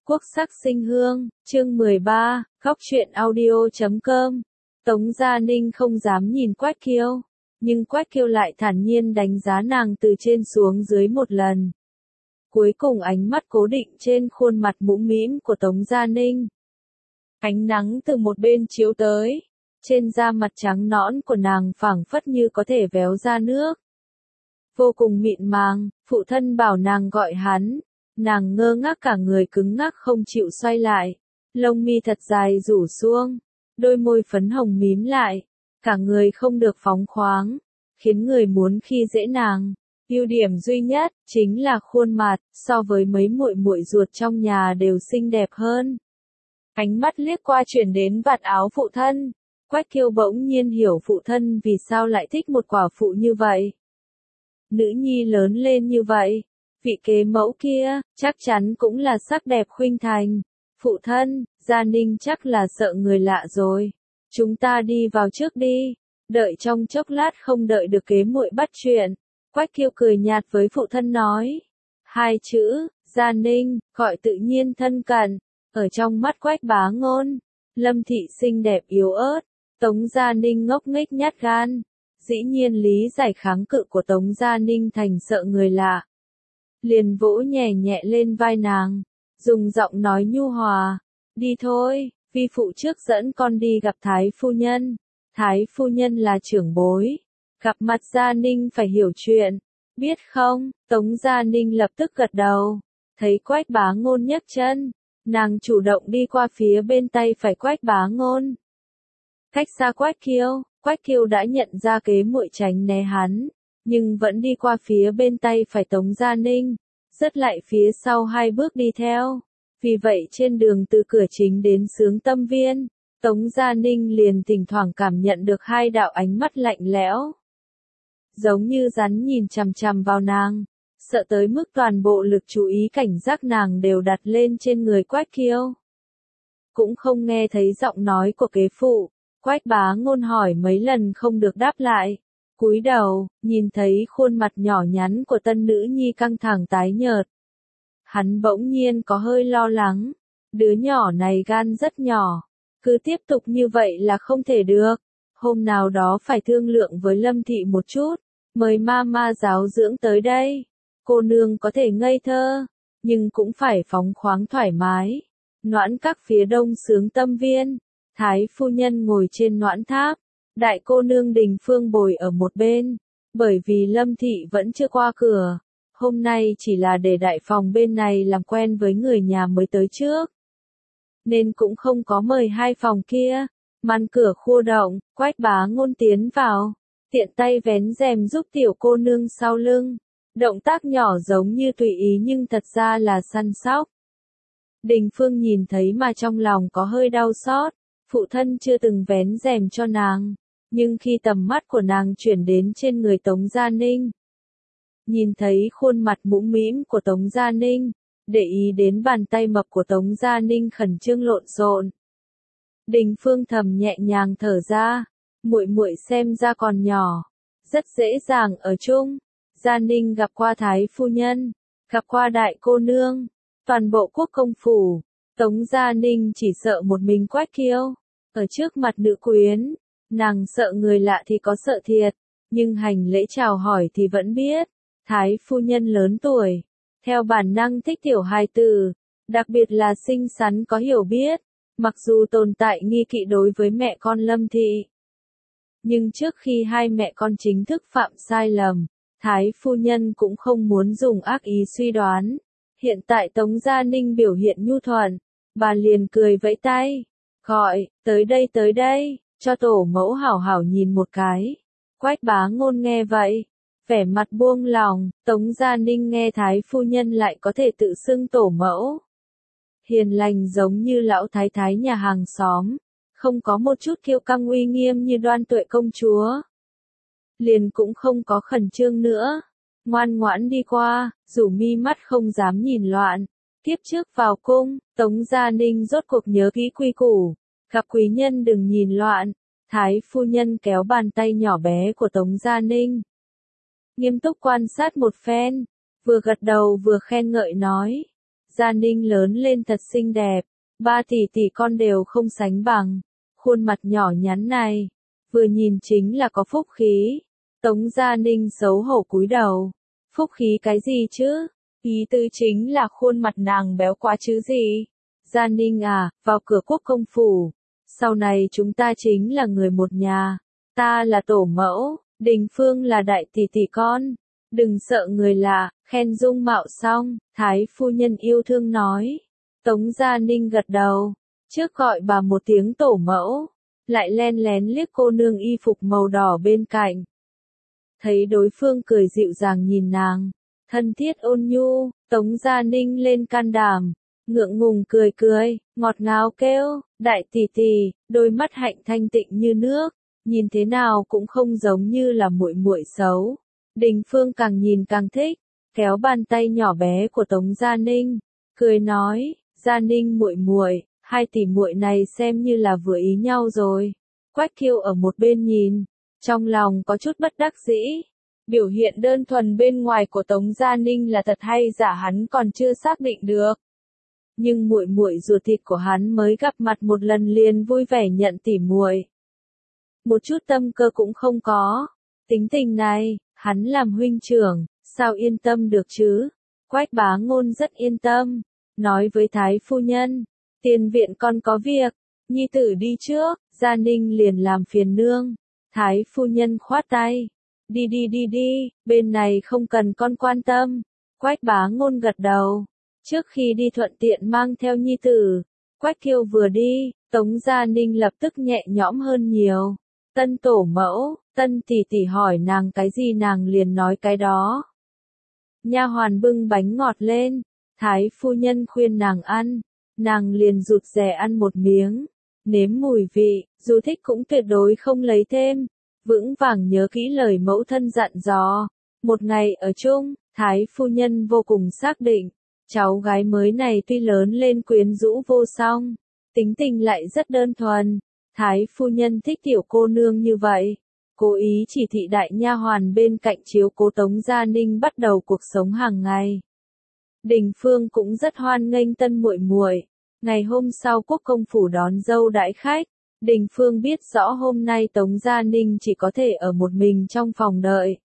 Quốc sắc sinh hương, chương 13, khóc chuyện audio.com. Tống Gia Ninh không dám nhìn Quách Kiêu, nhưng Quách Kiêu lại thản nhiên đánh giá nàng từ trên xuống dưới một lần. Cuối cùng ánh mắt cố định trên khuôn mặt mũm mĩm của Tống Gia Ninh. Ánh nắng từ một bên chiếu tới, trên da mặt trắng nõn của nàng phảng phất như có thể véo ra nước. Vô cùng mịn màng, phụ thân bảo nàng gọi hắn. Nàng ngơ ngác cả người cứng ngắc không chịu xoay lại, lông mi thật dài rủ suông, đôi môi phấn hồng mím lại, cả người không được phóng khoáng, khiến người muốn khi dễ nàng. Ưu điểm duy nhất chính là khuôn mặt, so với mấy muội muội ruột trong nhà đều xinh đẹp hơn. Ánh mắt liếc qua chuyển đến vạt áo phụ thân, Quách Kiêu bỗng nhiên hiểu phụ thân vì sao lại thích một quả phụ như vậy. Nữ nhi lớn lên như vậy, vị kế mẫu kia, chắc chắn cũng là sắc đẹp khuynh thành. Phụ thân, Gia Ninh chắc là sợ người lạ rồi. Chúng ta đi vào trước đi. Đợi trong chốc lát không đợi được kế muội bắt chuyện. Quách Kiêu cười nhạt với phụ thân nói. Hai chữ, Gia Ninh, gọi tự nhiên thân cận. Ở trong mắt Quách Bá Ngôn, Lâm Thị xinh đẹp yếu ớt. Tống Gia Ninh ngốc nghếch nhát gan. Dĩ nhiên lý giải kháng cự của Tống Gia Ninh thành sợ người lạ. Liền vỗ nhẹ nhẹ lên vai nàng, dùng giọng nói nhu hòa, đi thôi, vi phụ trước dẫn con đi gặp Thái phu nhân. Thái phu nhân là trưởng bối, gặp mặt Gia Ninh phải hiểu chuyện, biết không? Tống Gia Ninh lập tức gật đầu, thấy Quách Bá Ngôn nhấc chân, nàng chủ động đi qua phía bên tay phải Quách Bá Ngôn. Cách xa Quách Kiêu đã nhận ra kế muội tránh né hắn, nhưng vẫn đi qua phía bên tay phải Tống Gia Ninh, rất lại phía sau hai bước đi theo. Vì vậy trên đường từ cửa chính đến Sướng Tâm Viên, Tống Gia Ninh liền thỉnh thoảng cảm nhận được hai đạo ánh mắt lạnh lẽo. Giống như rắn nhìn chằm chằm vào nàng, sợ tới mức toàn bộ lực chú ý cảnh giác nàng đều đặt lên trên người Quách Kiêu. Cũng không nghe thấy giọng nói của kế phụ, Quách Bá Ngôn hỏi mấy lần không được đáp lại. Cúi đầu, nhìn thấy khuôn mặt nhỏ nhắn của tân nữ nhi căng thẳng tái nhợt. Hắn bỗng nhiên có hơi lo lắng, đứa nhỏ này gan rất nhỏ, cứ tiếp tục như vậy là không thể được. Hôm nào đó phải thương lượng với Lâm Thị một chút, mời ma giáo dưỡng tới đây. Cô nương có thể ngây thơ, nhưng cũng phải phóng khoáng thoải mái. Noãn các phía đông Sướng Tâm Viên, Thái phu nhân ngồi trên noãn tháp. Đại cô nương Đình Phương bồi ở một bên, bởi vì Lâm Thị vẫn chưa qua cửa, hôm nay chỉ là để đại phòng bên này làm quen với người nhà mới tới trước. Nên cũng không có mời hai phòng kia, màn cửa khua động, Quách Bá Ngôn tiến vào, tiện tay vén rèm giúp tiểu cô nương sau lưng, động tác nhỏ giống như tùy ý nhưng thật ra là săn sóc. Đình Phương nhìn thấy mà trong lòng có hơi đau xót, phụ thân chưa từng vén rèm cho nàng. Nhưng khi tầm mắt của nàng chuyển đến trên người Tống Gia Ninh, nhìn thấy khuôn mặt mũm mĩm của Tống Gia Ninh, để ý đến bàn tay mập của Tống Gia Ninh khẩn trương lộn xộn. Đình Phương thầm nhẹ nhàng thở ra, muội muội xem ra còn nhỏ, rất dễ dàng ở chung. Gia Ninh gặp qua Thái phu nhân, gặp qua đại cô nương, toàn bộ quốc công phủ, Tống Gia Ninh chỉ sợ một mình Quách Kiêu, ở trước mặt nữ quyến. Nàng sợ người lạ thì có sợ thiệt, nhưng hành lễ chào hỏi thì vẫn biết. Thái phu nhân lớn tuổi, theo bản năng thích tiểu hài tử, đặc biệt là xinh xắn có hiểu biết, mặc dù tồn tại nghi kỵ đối với mẹ con Lâm Thị. Nhưng trước khi hai mẹ con chính thức phạm sai lầm, Thái phu nhân cũng không muốn dùng ác ý suy đoán. Hiện tại Tống Gia Ninh biểu hiện nhu thuận, bà liền cười vẫy tay, gọi, tới đây. Cho tổ mẫu hảo hảo nhìn một cái. Quách Bá Ngôn nghe vậy, vẻ mặt buông lòng. Tống Gia Ninh nghe Thái phu nhân lại có thể tự xưng tổ mẫu. Hiền lành giống như lão thái thái nhà hàng xóm, không có một chút kiêu căng uy nghiêm như Đoan Tuệ công chúa. Liền cũng không có khẩn trương nữa, ngoan ngoãn đi qua, rủ mi mắt không dám nhìn loạn. Tiếp trước vào cung, Tống Gia Ninh rốt cuộc nhớ kỹ quy củ. Gặp quý nhân đừng nhìn loạn, Thái phu nhân kéo bàn tay nhỏ bé của Tống Gia Ninh. Nghiêm túc quan sát một phen, vừa gật đầu vừa khen ngợi nói. Gia Ninh lớn lên thật xinh đẹp, ba tỷ con đều không sánh bằng. Khuôn mặt nhỏ nhắn này, vừa nhìn chính là có phúc khí. Tống Gia Ninh xấu hổ cúi đầu. Phúc khí cái gì chứ? Ý tứ chính là khuôn mặt nàng béo quá chứ gì? Gia Ninh à, vào cửa quốc công phủ. Sau này chúng ta chính là người một nhà. Ta là tổ mẫu, Đình Phương là đại tỷ con. Đừng sợ người lạ, khen dung mạo xong, Thái phu nhân yêu thương nói. Tống Gia Ninh gật đầu, trước gọi bà một tiếng tổ mẫu, lại len lén liếc cô nương y phục màu đỏ bên cạnh. Thấy đối phương cười dịu dàng nhìn nàng, thân thiết ôn nhu, Tống Gia Ninh lên can đảm, ngượng ngùng cười, ngọt ngào kêu, đại tỷ, đôi mắt hạnh thanh tịnh như nước, nhìn thế nào cũng không giống như là muội xấu. Đình Phương càng nhìn càng thích, kéo bàn tay nhỏ bé của Tống Gia Ninh, cười nói, Gia Ninh muội, hai tỷ muội này xem như là vừa ý nhau rồi. Quách Kiêu ở một bên nhìn, trong lòng có chút bất đắc dĩ. Biểu hiện đơn thuần bên ngoài của Tống Gia Ninh là thật hay giả hắn còn chưa xác định được. Nhưng muội ruột thịt của hắn mới gặp mặt một lần liền vui vẻ nhận tỷ muội. Một chút tâm cơ cũng không có. Tính tình này, hắn làm huynh trưởng, sao yên tâm được chứ? Quách Bá Ngôn rất yên tâm, nói với Thái phu nhân, tiền viện con có việc, nhi tử đi trước, Gia Ninh liền làm phiền nương. Thái phu nhân khoát tay, đi, bên này không cần con quan tâm. Quách Bá Ngôn gật đầu, trước khi đi thuận tiện mang theo nhi tử. Quách Kiêu vừa đi, Tống Gia Ninh lập tức nhẹ nhõm hơn nhiều. Tân tổ mẫu, Tân tỷ hỏi nàng cái gì nàng liền nói cái đó. Nha hoàn bưng bánh ngọt lên, Thái phu nhân khuyên nàng ăn, nàng liền rụt rè ăn một miếng, nếm mùi vị, dù thích cũng tuyệt đối không lấy thêm, vững vàng nhớ kỹ lời mẫu thân dặn dò. Một ngày ở chung, Thái phu nhân vô cùng xác định, cháu gái mới này tuy lớn lên quyến rũ vô song, tính tình lại rất đơn thuần. Thái phu nhân thích tiểu cô nương như vậy, cố ý chỉ thị đại nha hoàn bên cạnh chiếu cố Tống Gia Ninh bắt đầu cuộc sống hàng ngày. Đình Phương cũng rất hoan nghênh tân muội. Ngày hôm sau quốc công phủ đón dâu đãi khách, Đình Phương biết rõ hôm nay Tống Gia Ninh chỉ có thể ở một mình trong phòng đợi.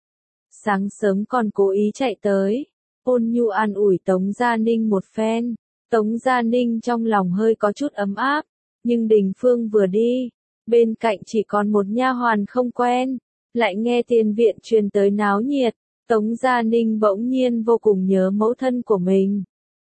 Sáng sớm còn cố ý chạy tới, ôn nhu an ủi Tống Gia Ninh một phen. Tống Gia Ninh trong lòng hơi có chút ấm áp, nhưng Đình Phương vừa đi, bên cạnh chỉ còn một nha hoàn không quen, lại nghe tiền viện truyền tới náo nhiệt, Tống Gia Ninh bỗng nhiên vô cùng nhớ mẫu thân của mình.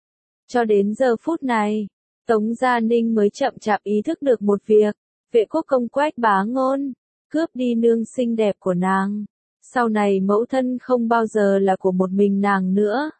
Cho đến giờ phút này, Tống Gia Ninh mới chậm chạp ý thức được một việc, vệ quốc công Quách Bá Ngôn, cướp đi nương xinh đẹp của nàng. Sau này mẫu thân không bao giờ là của một mình nàng nữa.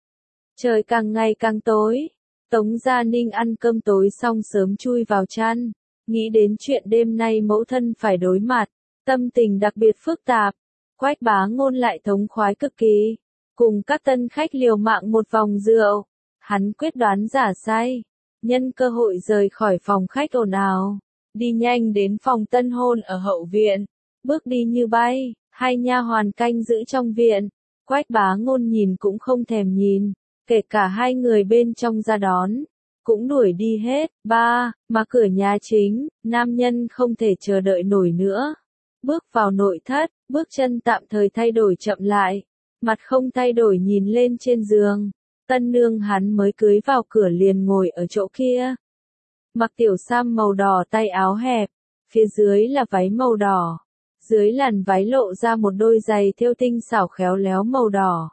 Trời càng ngày càng tối, Tống Gia Ninh ăn cơm tối xong sớm chui vào chăn, nghĩ đến chuyện đêm nay mẫu thân phải đối mặt, tâm tình đặc biệt phức tạp. Quách Bá Ngôn lại thống khoái cực kỳ, cùng các tân khách liều mạng một vòng rượu, hắn quyết đoán giả say, nhân cơ hội rời khỏi phòng khách ồn ào, đi nhanh đến phòng tân hôn ở hậu viện, bước đi như bay, hai nha hoàn canh giữ trong viện, Quách Bá Ngôn nhìn cũng không thèm nhìn, kể cả hai người bên trong ra đón, cũng đuổi đi hết. Mà cửa nhà chính, nam nhân không thể chờ đợi nổi nữa. Bước vào nội thất, bước chân tạm thời thay đổi chậm lại, mặt không thay đổi nhìn lên trên giường. Tân nương hắn mới cưới vào cửa liền ngồi ở chỗ kia. Mặc tiểu sam màu đỏ tay áo hẹp, phía dưới là váy màu đỏ. Dưới làn váy lộ ra một đôi giày thêu tinh xảo khéo léo màu đỏ.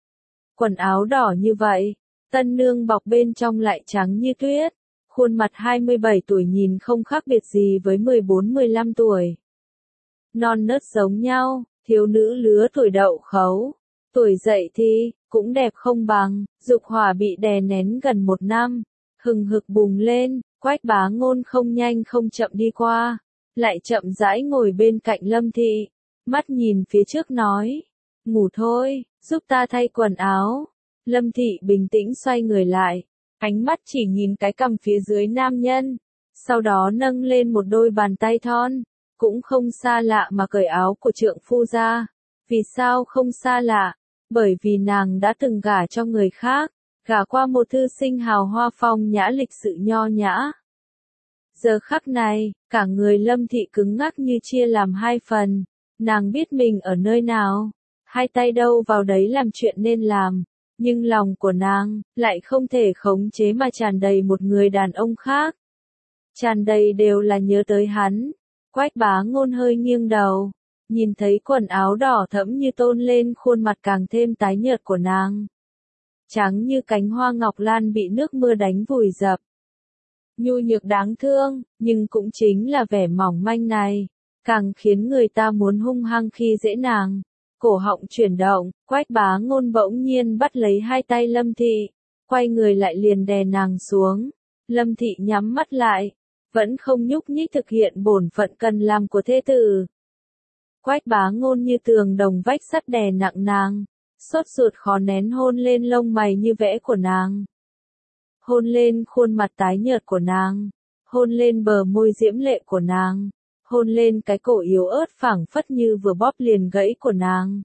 Quần áo đỏ như vậy, tân nương bọc bên trong lại trắng như tuyết. Khuôn mặt 27 tuổi nhìn không khác biệt gì với 14-15 tuổi. Non nớt giống nhau, thiếu nữ lứa tuổi đậu khấu. Tuổi dậy thì, cũng đẹp không bằng, dục hỏa bị đè nén gần 1 năm. Hừng hực bùng lên, Quách Bá Ngôn không nhanh không chậm đi qua. Lại chậm rãi ngồi bên cạnh Lâm Thị. Mắt nhìn phía trước nói. Ngủ thôi, giúp ta thay quần áo. Lâm Thị bình tĩnh xoay người lại. Ánh mắt chỉ nhìn cái cằm phía dưới nam nhân. Sau đó nâng lên một đôi bàn tay thon. Cũng không xa lạ mà cởi áo của trượng phu ra. Vì sao không xa lạ? Bởi vì nàng đã từng gả cho người khác. gả qua một thư sinh hào hoa phong nhã lịch sự nho nhã. Giờ khắc này, cả người Lâm Thị cứng ngắc như chia làm hai phần, nàng biết mình ở nơi nào, hai tay đâu vào đấy làm chuyện nên làm, nhưng lòng của nàng lại không thể khống chế mà tràn đầy một người đàn ông khác. Tràn đầy đều là nhớ tới hắn. Quách Bá Ngôn hơi nghiêng đầu, nhìn thấy quần áo đỏ thẫm như tôn lên khuôn mặt càng thêm tái nhợt của nàng. Trắng như cánh hoa ngọc lan bị nước mưa đánh vùi dập. Nhu nhược đáng thương, nhưng cũng chính là vẻ mỏng manh này, càng khiến người ta muốn hung hăng khi dễ nàng. Cổ họng chuyển động, Quách Bá Ngôn bỗng nhiên bắt lấy hai tay Lâm Thị, quay người lại liền đè nàng xuống. Lâm Thị nhắm mắt lại, vẫn không nhúc nhích thực hiện bổn phận cần làm của thê tử. Quách Bá Ngôn như tường đồng vách sắt đè nặng nàng, sốt ruột khó nén hôn lên lông mày như vẽ của nàng. Hôn lên khuôn mặt tái nhợt của nàng, hôn lên bờ môi diễm lệ của nàng, hôn lên cái cổ yếu ớt phảng phất như vừa bóp liền gãy của nàng.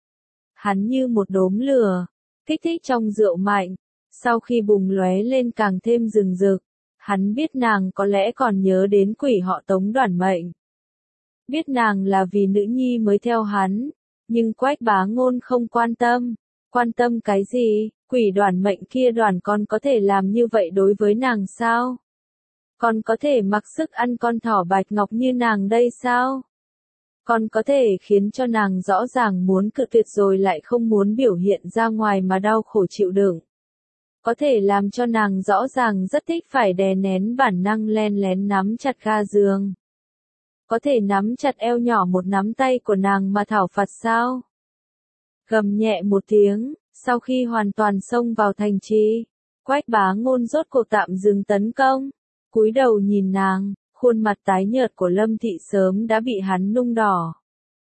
Hắn như một đốm lửa, kích thích trong rượu mạnh, sau khi bùng lóe lên càng thêm rừng rực. Hắn biết nàng có lẽ còn nhớ đến quỷ họ Tống Đoản Mệnh. Biết nàng là vì nữ nhi mới theo hắn, nhưng Quách Bá Ngôn không quan tâm. Quan tâm cái gì, quỷ Đoản Mệnh kia Đoản con có thể làm như vậy đối với nàng sao? Con có thể mặc sức ăn con thỏ bạch ngọc như nàng đây sao? Con có thể khiến cho nàng rõ ràng muốn cự tuyệt rồi lại không muốn biểu hiện ra ngoài mà đau khổ chịu đựng. Có thể làm cho nàng rõ ràng rất thích phải đè nén bản năng len lén nắm chặt ga giường. Có thể nắm chặt eo nhỏ một nắm tay của nàng mà thảo phạt sao? Gầm nhẹ một tiếng, sau khi hoàn toàn xông vào thành trì, Quách Bá Ngôn rốt cuộc tạm dừng tấn công, cúi đầu nhìn nàng, khuôn mặt tái nhợt của Lâm Thị sớm đã bị hắn nung đỏ.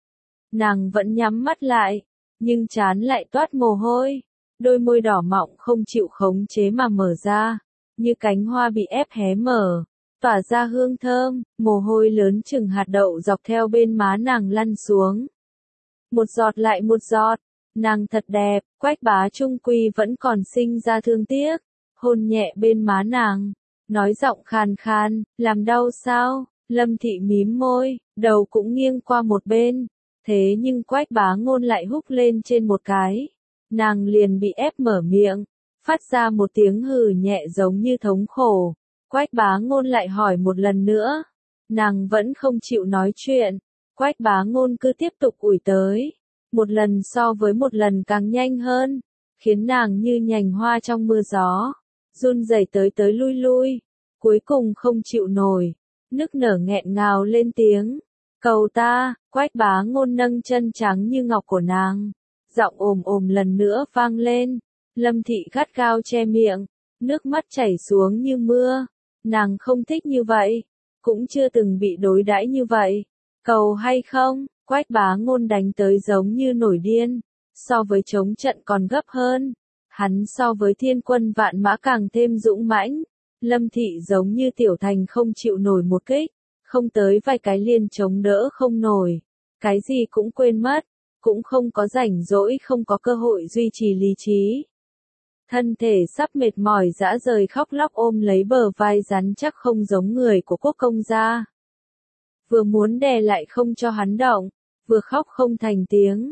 Nàng vẫn nhắm mắt lại, nhưng trán lại toát mồ hôi. Đôi môi đỏ mọng không chịu khống chế mà mở ra, như cánh hoa bị ép hé mở, tỏa ra hương thơm, mồ hôi lớn chừng hạt đậu dọc theo bên má nàng lăn xuống. Một giọt lại một giọt, nàng thật đẹp, Quách Bá trung quy vẫn còn sinh ra thương tiếc, hôn nhẹ bên má nàng, nói giọng khàn khàn, làm đau sao? Lâm Thị mím môi, đầu cũng nghiêng qua một bên, thế nhưng Quách Bá Ngôn lại húc lên trên một cái. Nàng liền bị ép mở miệng, phát ra một tiếng hừ nhẹ giống như thống khổ. Quách Bá Ngôn lại hỏi một lần nữa. Nàng vẫn không chịu nói chuyện. Quách Bá Ngôn cứ tiếp tục ủi tới. Một lần so với một lần càng nhanh hơn. Khiến nàng như nhành hoa trong mưa gió. Run rẩy tới tới lui lui. Cuối cùng không chịu nổi. Nức nở nghẹn ngào lên tiếng. Cầu ta, Quách Bá Ngôn nâng chân trắng như ngọc của nàng. Giọng ồm ồm lần nữa vang lên, Lâm Thị gắt gao che miệng, nước mắt chảy xuống như mưa, nàng không thích như vậy, cũng chưa từng bị đối đãi như vậy, cầu hay không, Quách Bá Ngôn đánh tới giống như nổi điên, so với chống trận còn gấp hơn, hắn so với thiên quân vạn mã càng thêm dũng mãnh, Lâm Thị giống như tiểu thành không chịu nổi một kích, không tới vài cái liền chống đỡ không nổi, cái gì cũng quên mất. Cũng không có rảnh rỗi không có cơ hội duy trì lý trí. Thân thể sắp mệt mỏi dã rời khóc lóc ôm lấy bờ vai rắn chắc không giống người của Quốc công gia. Vừa muốn đè lại không cho hắn động, vừa khóc không thành tiếng.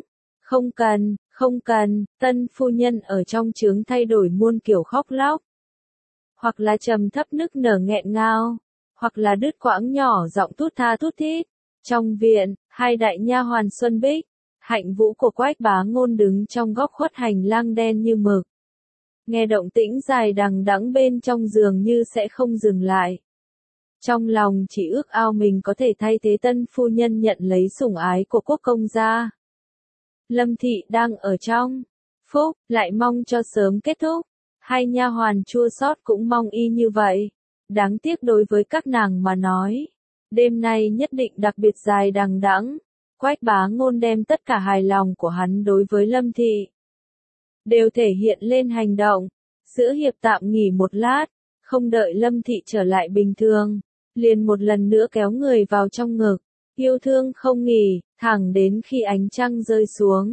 Không cần, tân phu nhân ở trong trướng thay đổi muôn kiểu khóc lóc. Hoặc là trầm thấp nức nở nghẹn ngào, hoặc là đứt quãng nhỏ giọng thút tha thút thít. Trong viện, hai đại nha hoàn Xuân Bích, Hạnh Vũ của Quách Bá Ngôn đứng trong góc khuất hành lang đen như mực. Nghe động tĩnh dài đằng đẵng bên trong giường như sẽ không dừng lại. Trong lòng chỉ ước ao mình có thể thay thế tân phu nhân nhận lấy sủng ái của Quốc công gia. Lâm Thị đang ở trong phúc, lại mong cho sớm kết thúc. Hai nha hoàn chua xót cũng mong y như vậy. Đáng tiếc đối với các nàng mà nói, đêm nay nhất định đặc biệt dài đằng đẵng. Quách Bá Ngôn đem tất cả hài lòng của hắn đối với Lâm Thị đều thể hiện lên hành động. Giữa hiệp tạm nghỉ một lát, không đợi Lâm Thị trở lại bình thường, liền một lần nữa kéo người vào trong ngực, yêu thương không nghỉ, thẳng đến khi ánh trăng rơi xuống.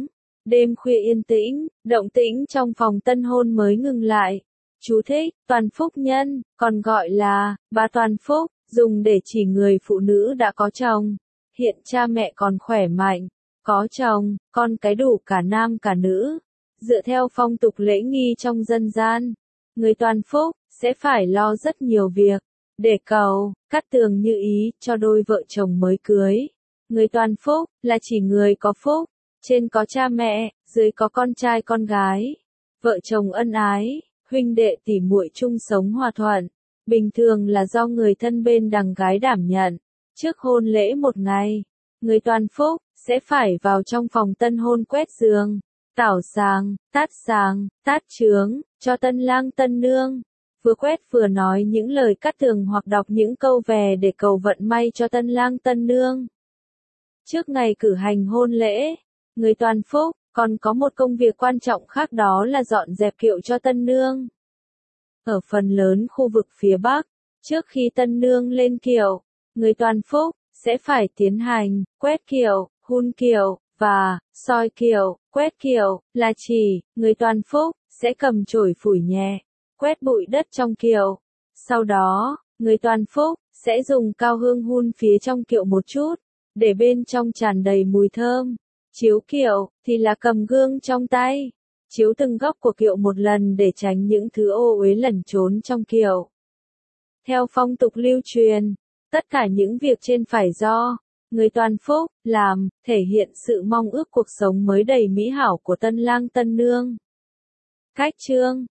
Đêm khuya yên tĩnh, động tĩnh trong phòng tân hôn mới ngừng lại. Chú thích, Toàn Phúc Nhân, còn gọi là bà Toàn Phúc, dùng để chỉ người phụ nữ đã có chồng. Hiện cha mẹ còn khỏe mạnh, có chồng, con cái đủ cả nam cả nữ. Dựa theo phong tục lễ nghi trong dân gian, người Toàn Phúc sẽ phải lo rất nhiều việc để cầu, cắt tường như ý cho đôi vợ chồng mới cưới. Người Toàn Phúc là chỉ người có phúc, trên có cha mẹ, dưới có con trai con gái, vợ chồng ân ái, huynh đệ tỉ muội chung sống hòa thuận. Bình thường là do người thân bên đằng gái đảm nhận. Trước hôn lễ một ngày, người Toàn Phúc sẽ phải vào trong phòng tân hôn quét giường, tảo sàng, tát chướng, cho tân lang tân nương. Vừa quét vừa nói những lời cắt tường hoặc đọc những câu về để cầu vận may cho tân lang tân nương. Trước ngày cử hành hôn lễ, người Toàn Phúc còn có một công việc quan trọng khác, đó là dọn dẹp kiệu cho tân nương. Ở phần lớn khu vực phía Bắc, trước khi tân nương lên kiệu, người Toàn Phúc sẽ phải tiến hành quét kiệu, hun kiệu và soi kiệu. Quét kiệu là chỉ người Toàn Phúc sẽ cầm chổi phủi nhẹ, quét bụi đất trong kiệu. Sau đó, người Toàn Phúc sẽ dùng cao hương hun phía trong kiệu một chút, để bên trong tràn đầy mùi thơm. Chiếu kiệu thì là cầm gương trong tay, chiếu từng góc của kiệu một lần để tránh những thứ ô uế lẩn trốn trong kiệu. Theo phong tục lưu truyền, tất cả những việc trên phải do người Toàn Phúc làm, thể hiện sự mong ước cuộc sống mới đầy mỹ hảo của tân lang tân nương. Cách chương